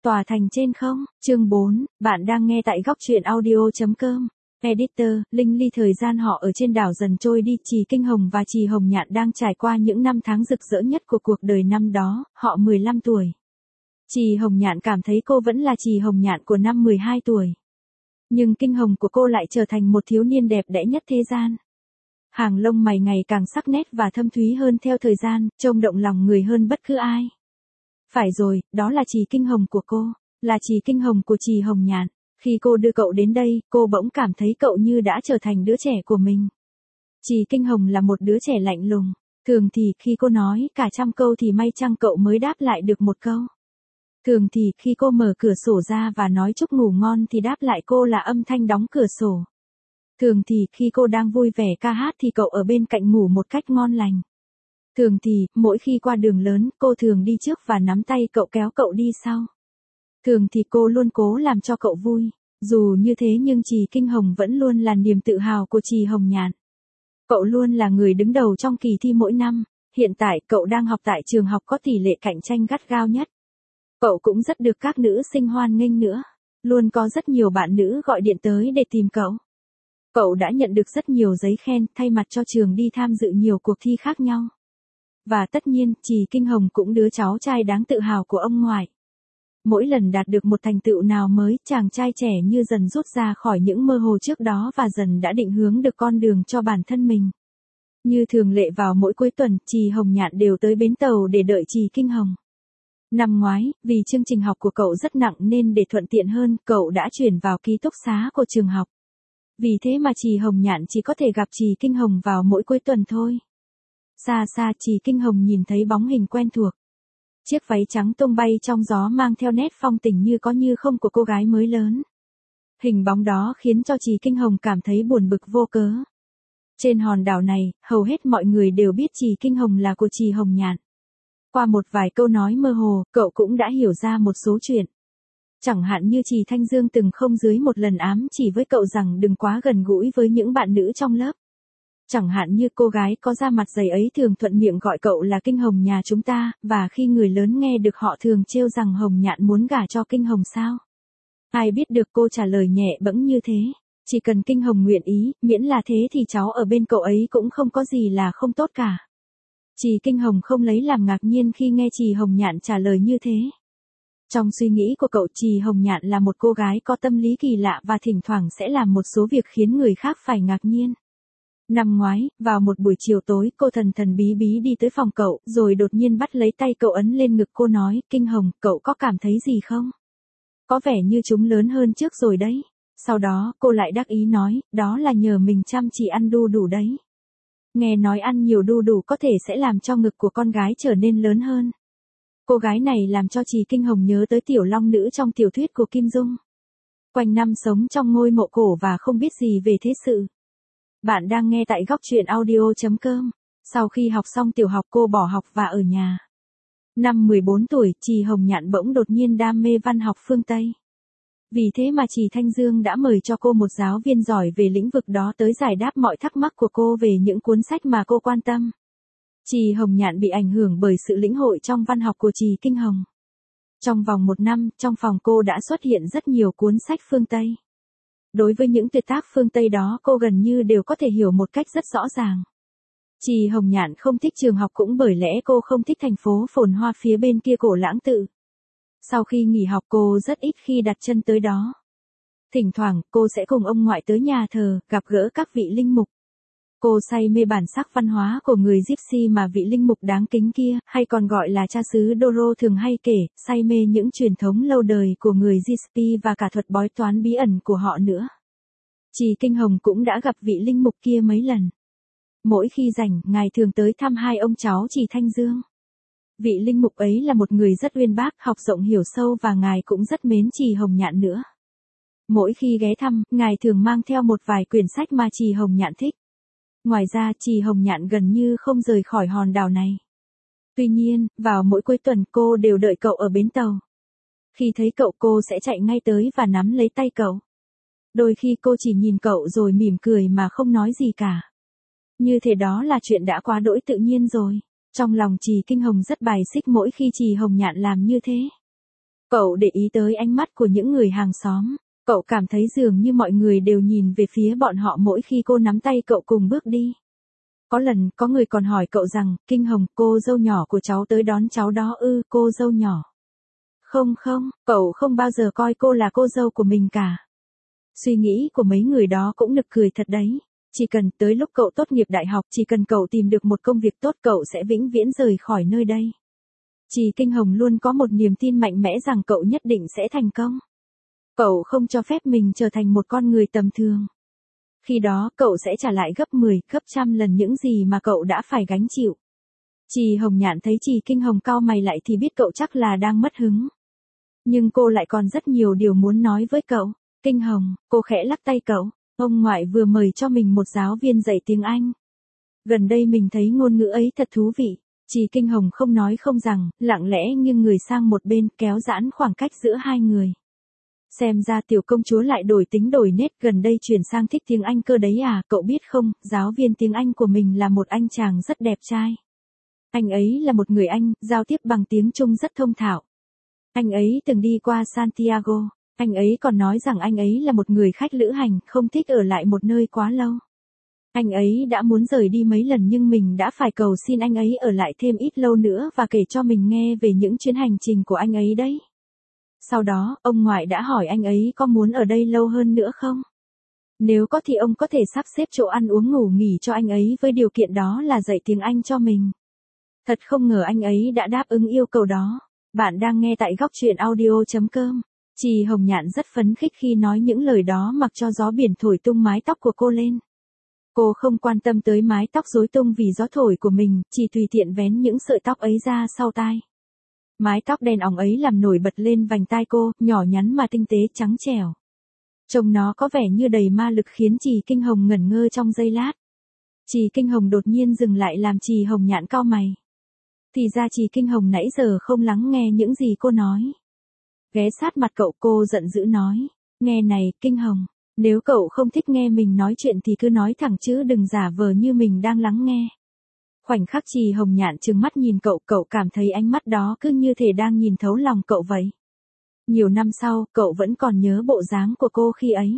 Tòa thành trên không, chương 4, bạn đang nghe tại góc truyện audio.com. Editor, Linh Ly. Thời gian họ ở trên đảo dần trôi đi, Trì Kinh Hồng và Trì Hồng Nhạn đang trải qua những năm tháng rực rỡ nhất của cuộc đời năm đó, họ 15 tuổi. Trì Hồng Nhạn cảm thấy cô vẫn là Trì Hồng Nhạn của năm 12 tuổi. Nhưng kinh hồng của cô lại trở thành một thiếu niên đẹp đẽ nhất thế gian. Hàng lông mày ngày càng sắc nét và thâm thúy hơn theo thời gian, trông động lòng người hơn bất cứ ai. Phải rồi, đó là Trì Kinh Hồng của cô, là Trì Kinh Hồng của Trì Hồng Nhạn. Khi cô đưa cậu đến đây, cô bỗng cảm thấy cậu như đã trở thành đứa trẻ của mình. Trì Kinh Hồng là một đứa trẻ lạnh lùng. Thường thì khi cô nói cả trăm câu thì may chăng cậu mới đáp lại được một câu. Thường thì khi cô mở cửa sổ ra và nói chúc ngủ ngon thì đáp lại cô là âm thanh đóng cửa sổ. Thường thì khi cô đang vui vẻ ca hát thì cậu ở bên cạnh ngủ một cách ngon lành. Thường thì, mỗi khi qua đường lớn, cô thường đi trước và nắm tay cậu kéo cậu đi sau. Thường thì cô luôn cố làm cho cậu vui. Dù như thế nhưng Trì Kinh Hồng vẫn luôn là niềm tự hào của Trì Hồng Nhạn. Cậu luôn là người đứng đầu trong kỳ thi mỗi năm. Hiện tại cậu đang học tại trường học có tỷ lệ cạnh tranh gắt gao nhất. Cậu cũng rất được các nữ sinh hoan nghênh nữa. Luôn có rất nhiều bạn nữ gọi điện tới để tìm cậu. Cậu đã nhận được rất nhiều giấy khen thay mặt cho trường đi tham dự nhiều cuộc thi khác nhau. Và tất nhiên, Trì Kinh Hồng cũng đứa cháu trai đáng tự hào của ông ngoại. Mỗi lần đạt được một thành tựu nào mới, chàng trai trẻ như dần rút ra khỏi những mơ hồ trước đó và dần đã định hướng được con đường cho bản thân mình. Như thường lệ vào mỗi cuối tuần, Trì Hồng Nhạn đều tới bến tàu để đợi Trì Kinh Hồng. Năm ngoái, vì chương trình học của cậu rất nặng nên để thuận tiện hơn, cậu đã chuyển vào ký túc xá của trường học. Vì thế mà Trì Hồng Nhạn chỉ có thể gặp Trì Kinh Hồng vào mỗi cuối tuần thôi. Xa xa Trì Kinh Hồng nhìn thấy bóng hình quen thuộc. Chiếc váy trắng tung bay trong gió mang theo nét phong tình như có như không của cô gái mới lớn. Hình bóng đó khiến cho Trì Kinh Hồng cảm thấy buồn bực vô cớ. Trên hòn đảo này, hầu hết mọi người đều biết Trì Kinh Hồng là của Trì Hồng Nhạn. Qua một vài câu nói mơ hồ, cậu cũng đã hiểu ra một số chuyện. Chẳng hạn như Trì Thanh Dương từng không dưới một lần ám chỉ với cậu rằng đừng quá gần gũi với những bạn nữ trong lớp. Chẳng hạn như cô gái có da mặt dày ấy thường thuận miệng gọi cậu là Kinh Hồng nhà chúng ta, và khi người lớn nghe được họ thường trêu rằng Hồng Nhạn muốn gả cho Kinh Hồng sao. Ai biết được cô trả lời nhẹ bẫng như thế. Chỉ cần Kinh Hồng nguyện ý, miễn là thế thì cháu ở bên cậu ấy cũng không có gì là không tốt cả. Trì Kinh Hồng không lấy làm ngạc nhiên khi nghe Trì Hồng Nhạn trả lời như thế. Trong suy nghĩ của cậu, Trì Hồng Nhạn là một cô gái có tâm lý kỳ lạ và thỉnh thoảng sẽ làm một số việc khiến người khác phải ngạc nhiên. Năm ngoái, vào một buổi chiều tối, cô thần thần bí bí đi tới phòng cậu, rồi đột nhiên bắt lấy tay cậu ấn lên ngực cô nói, Kinh Hồng, cậu có cảm thấy gì không? Có vẻ như chúng lớn hơn trước rồi đấy. Sau đó, cô lại đắc ý nói, đó là nhờ mình chăm chỉ ăn đu đủ đấy. Nghe nói ăn nhiều đu đủ có thể sẽ làm cho ngực của con gái trở nên lớn hơn. Cô gái này làm cho Trì Kinh Hồng nhớ tới tiểu long nữ trong tiểu thuyết của Kim Dung. Quanh năm sống trong ngôi mộ cổ và không biết gì về thế sự. Bạn đang nghe tại góc truyện audio.com. Sau khi học xong tiểu học cô bỏ học và ở nhà. Năm 14 tuổi, Trì Hồng Nhạn bỗng đột nhiên đam mê văn học phương Tây. Vì thế mà Trì Thanh Dương đã mời cho cô một giáo viên giỏi về lĩnh vực đó tới giải đáp mọi thắc mắc của cô về những cuốn sách mà cô quan tâm. Trì Hồng Nhạn bị ảnh hưởng bởi sự lĩnh hội trong văn học của Trì Kinh Hồng. Trong vòng một năm, trong phòng cô đã xuất hiện rất nhiều cuốn sách phương Tây. Đối với những tuyệt tác phương Tây đó cô gần như đều có thể hiểu một cách rất rõ ràng. Trì Hồng Nhạn không thích trường học cũng bởi lẽ cô không thích thành phố phồn hoa phía bên kia Cổ Lãng Tự. Sau khi nghỉ học cô rất ít khi đặt chân tới đó. Thỉnh thoảng cô sẽ cùng ông ngoại tới nhà thờ, gặp gỡ các vị linh mục. Cô say mê bản sắc văn hóa của người Gypsy mà vị linh mục đáng kính kia, hay còn gọi là cha xứ Doro thường hay kể, say mê những truyền thống lâu đời của người Gypsy và cả thuật bói toán bí ẩn của họ nữa. Trì Kinh Hồng cũng đã gặp vị linh mục kia mấy lần. Mỗi khi rảnh, ngài thường tới thăm hai ông cháu Trì Thanh Dương. Vị linh mục ấy là một người rất uyên bác, học rộng hiểu sâu và ngài cũng rất mến Trì Hồng Nhạn nữa. Mỗi khi ghé thăm, ngài thường mang theo một vài quyển sách mà Trì Hồng Nhạn thích. Ngoài ra, Trì Hồng Nhạn gần như không rời khỏi hòn đảo này. Tuy nhiên, vào mỗi cuối tuần cô đều đợi cậu ở bến tàu. Khi thấy cậu cô sẽ chạy ngay tới và nắm lấy tay cậu. Đôi khi cô chỉ nhìn cậu rồi mỉm cười mà không nói gì cả. Như thế đó là chuyện đã quá đỗi tự nhiên rồi. Trong lòng Trì Kinh Hồng rất bài xích mỗi khi Trì Hồng Nhạn làm như thế. Cậu để ý tới ánh mắt của những người hàng xóm. Cậu cảm thấy dường như mọi người đều nhìn về phía bọn họ mỗi khi cô nắm tay cậu cùng bước đi. Có lần, có người còn hỏi cậu rằng, Kinh Hồng, cô dâu nhỏ của cháu tới đón cháu đó ư, cô dâu nhỏ. Không không, cậu không bao giờ coi cô là cô dâu của mình cả. Suy nghĩ của mấy người đó cũng nực cười thật đấy. Chỉ cần tới lúc cậu tốt nghiệp đại học, chỉ cần cậu tìm được một công việc tốt cậu sẽ vĩnh viễn rời khỏi nơi đây. Chị Kinh Hồng luôn có một niềm tin mạnh mẽ rằng cậu nhất định sẽ thành công. Cậu không cho phép mình trở thành một con người tầm thường. Khi đó cậu sẽ trả lại gấp 10, gấp trăm lần những gì mà cậu đã phải gánh chịu. Chị Hồng Nhạn thấy chị Kinh Hồng cau mày lại thì biết cậu chắc là đang mất hứng. Nhưng cô lại còn rất nhiều điều muốn nói với cậu. Kinh Hồng, cô khẽ lắc tay cậu. Ông ngoại vừa mời cho mình một giáo viên dạy tiếng Anh. Gần đây mình thấy ngôn ngữ ấy thật thú vị. Chị Kinh Hồng không nói không rằng, lặng lẽ nghiêng người sang một bên kéo giãn khoảng cách giữa hai người. Xem ra tiểu công chúa lại đổi tính đổi nết, gần đây chuyển sang thích tiếng Anh cơ đấy à, cậu biết không, giáo viên tiếng Anh của mình là một anh chàng rất đẹp trai. Anh ấy là một người Anh, giao tiếp bằng tiếng Trung rất thông thạo. Anh ấy từng đi qua Santiago, anh ấy còn nói rằng anh ấy là một người khách lữ hành, không thích ở lại một nơi quá lâu. Anh ấy đã muốn rời đi mấy lần nhưng mình đã phải cầu xin anh ấy ở lại thêm ít lâu nữa và kể cho mình nghe về những chuyến hành trình của anh ấy đấy. Sau đó, ông ngoại đã hỏi anh ấy có muốn ở đây lâu hơn nữa không? Nếu có thì ông có thể sắp xếp chỗ ăn uống ngủ nghỉ cho anh ấy với điều kiện đó là dạy tiếng Anh cho mình. Thật không ngờ anh ấy đã đáp ứng yêu cầu đó. Bạn đang nghe tại góc truyện audio.com. Chị Hồng Nhạn rất phấn khích khi nói những lời đó mặc cho gió biển thổi tung mái tóc của cô lên. Cô không quan tâm tới mái tóc rối tung vì gió thổi của mình, chỉ tùy tiện vén những sợi tóc ấy ra sau tai. Mái tóc đen óng ấy làm nổi bật lên vành tai cô, nhỏ nhắn mà tinh tế trắng trẻo. Trông nó có vẻ như đầy ma lực khiến chị Kinh Hồng ngẩn ngơ trong giây lát. Chị Kinh Hồng đột nhiên dừng lại làm chị Hồng Nhạn cau mày. Thì ra chị Kinh Hồng nãy giờ không lắng nghe những gì cô nói. Ghé sát mặt cậu, cô giận dữ nói. Nghe này, Kinh Hồng, nếu cậu không thích nghe mình nói chuyện thì cứ nói thẳng chứ đừng giả vờ như mình đang lắng nghe. Khoảnh khắc chị Hồng Nhạn trừng mắt nhìn cậu, cậu cảm thấy ánh mắt đó cứ như thể đang nhìn thấu lòng cậu vậy. Nhiều năm sau, cậu vẫn còn nhớ bộ dáng của cô khi ấy.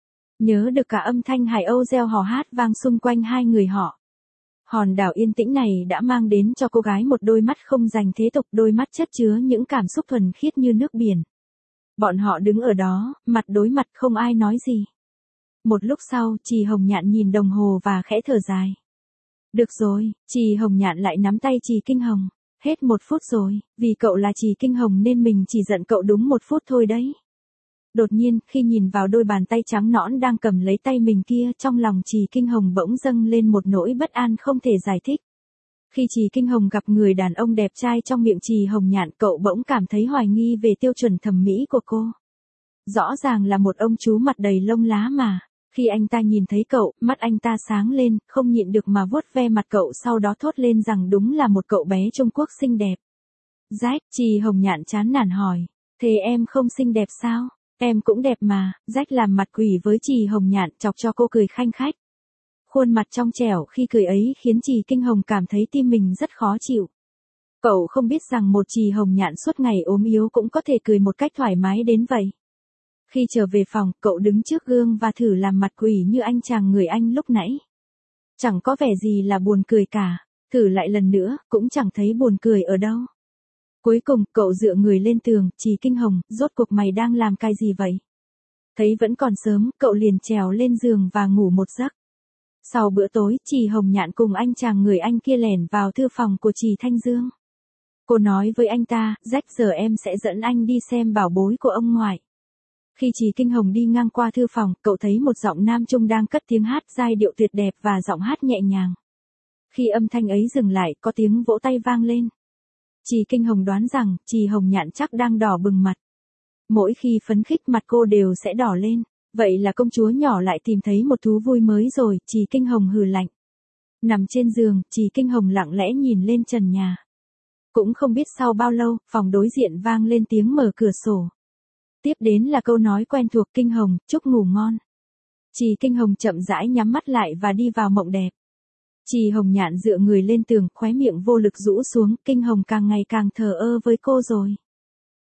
Nhớ được cả âm thanh hải âu reo hò hát vang xung quanh hai người họ. Hòn đảo yên tĩnh này đã mang đến cho cô gái một đôi mắt không dành thế tục, đôi mắt chất chứa những cảm xúc thuần khiết như nước biển. Bọn họ đứng ở đó, mặt đối mặt không ai nói gì. Một lúc sau, chị Hồng Nhạn nhìn đồng hồ và khẽ thở dài. Được rồi, chị Hồng Nhạn lại nắm tay chị Kinh Hồng. Hết 1 phút rồi, vì cậu là chị Kinh Hồng nên mình chỉ giận cậu đúng 1 phút thôi đấy. Đột nhiên, khi nhìn vào đôi bàn tay trắng nõn đang cầm lấy tay mình kia, trong lòng chị Kinh Hồng bỗng dâng lên một nỗi bất an không thể giải thích. Khi chị Kinh Hồng gặp người đàn ông đẹp trai trong miệng chị Hồng Nhạn, cậu bỗng cảm thấy hoài nghi về tiêu chuẩn thẩm mỹ của cô. Rõ ràng là một ông chú mặt đầy lông lá mà. Khi anh ta nhìn thấy cậu, mắt anh ta sáng lên, không nhịn được mà vuốt ve mặt cậu, sau đó thốt lên rằng đúng là một cậu bé Trung Quốc xinh đẹp. Jack, chị Hồng Nhạn chán nản hỏi. Thế em không xinh đẹp sao? Em cũng đẹp mà. Jack làm mặt quỷ với chị Hồng Nhạn, chọc cho cô cười khanh khách. Khuôn mặt trong trẻo khi cười ấy khiến chị Kinh Hồng cảm thấy tim mình rất khó chịu. Cậu không biết rằng một chị Hồng Nhạn suốt ngày ốm yếu cũng có thể cười một cách thoải mái đến vậy. Khi trở về phòng, cậu đứng trước gương và thử làm mặt quỷ như anh chàng người Anh lúc nãy. Chẳng có vẻ gì là buồn cười cả. Thử lại lần nữa, cũng chẳng thấy buồn cười ở đâu. Cuối cùng, cậu dựa người lên tường, chị Kinh Hồng, rốt cuộc mày đang làm cái gì vậy? Thấy vẫn còn sớm, cậu liền trèo lên giường và ngủ một giấc. Sau bữa tối, chị Hồng Nhạn cùng anh chàng người Anh kia lẻn vào thư phòng của chị Thanh Dương. Cô nói với anh ta, Jack, giờ em sẽ dẫn anh đi xem bảo bối của ông ngoại. Khi chị Kinh Hồng đi ngang qua thư phòng, cậu thấy một giọng nam trung đang cất tiếng hát giai điệu tuyệt đẹp và giọng hát nhẹ nhàng. Khi âm thanh ấy dừng lại, có tiếng vỗ tay vang lên. Chị Kinh Hồng đoán rằng, chị Hồng Nhạn chắc đang đỏ bừng mặt. Mỗi khi phấn khích mặt cô đều sẽ đỏ lên. Vậy là công chúa nhỏ lại tìm thấy một thú vui mới rồi, chị Kinh Hồng hừ lạnh. Nằm trên giường, chị Kinh Hồng lặng lẽ nhìn lên trần nhà. Cũng không biết sau bao lâu, phòng đối diện vang lên tiếng mở cửa sổ. Tiếp đến là câu nói quen thuộc, Kinh Hồng, chúc ngủ ngon. Chị Kinh Hồng chậm rãi nhắm mắt lại và đi vào mộng đẹp. Chị Hồng Nhạn dựa người lên tường, khóe miệng vô lực rũ xuống, Kinh Hồng càng ngày càng thờ ơ với cô rồi.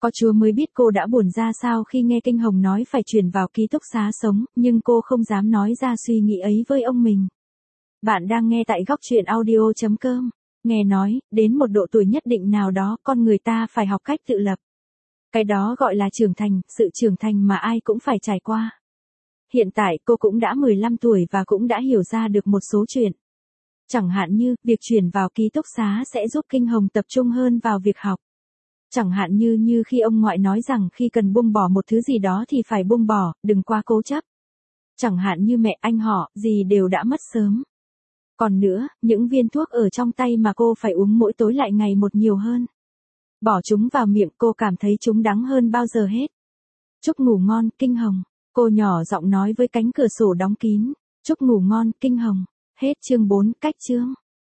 Có Chúa mới biết cô đã buồn ra sao khi nghe Kinh Hồng nói phải chuyển vào ký túc xá sống, nhưng cô không dám nói ra suy nghĩ ấy với ông mình. Bạn đang nghe tại góc truyện audio.com. Nghe nói, đến một độ tuổi nhất định nào đó con người ta phải học cách tự lập. Cái đó gọi là trưởng thành, sự trưởng thành mà ai cũng phải trải qua. Hiện tại cô cũng đã 15 tuổi và cũng đã hiểu ra được một số chuyện. Chẳng hạn như, việc chuyển vào ký túc xá sẽ giúp Kinh Hồng tập trung hơn vào việc học. Chẳng hạn như khi ông ngoại nói rằng khi cần buông bỏ một thứ gì đó thì phải buông bỏ, đừng quá cố chấp. Chẳng hạn như mẹ anh họ, gì đều đã mất sớm. Còn nữa, những viên thuốc ở trong tay mà cô phải uống mỗi tối lại ngày một nhiều hơn. Bỏ chúng vào miệng cô cảm thấy chúng đắng hơn bao giờ hết. Chúc ngủ ngon, Kinh Hồng. Cô nhỏ giọng nói với cánh cửa sổ đóng kín. Chúc ngủ ngon, Kinh Hồng. Hết chương 4, cách chương.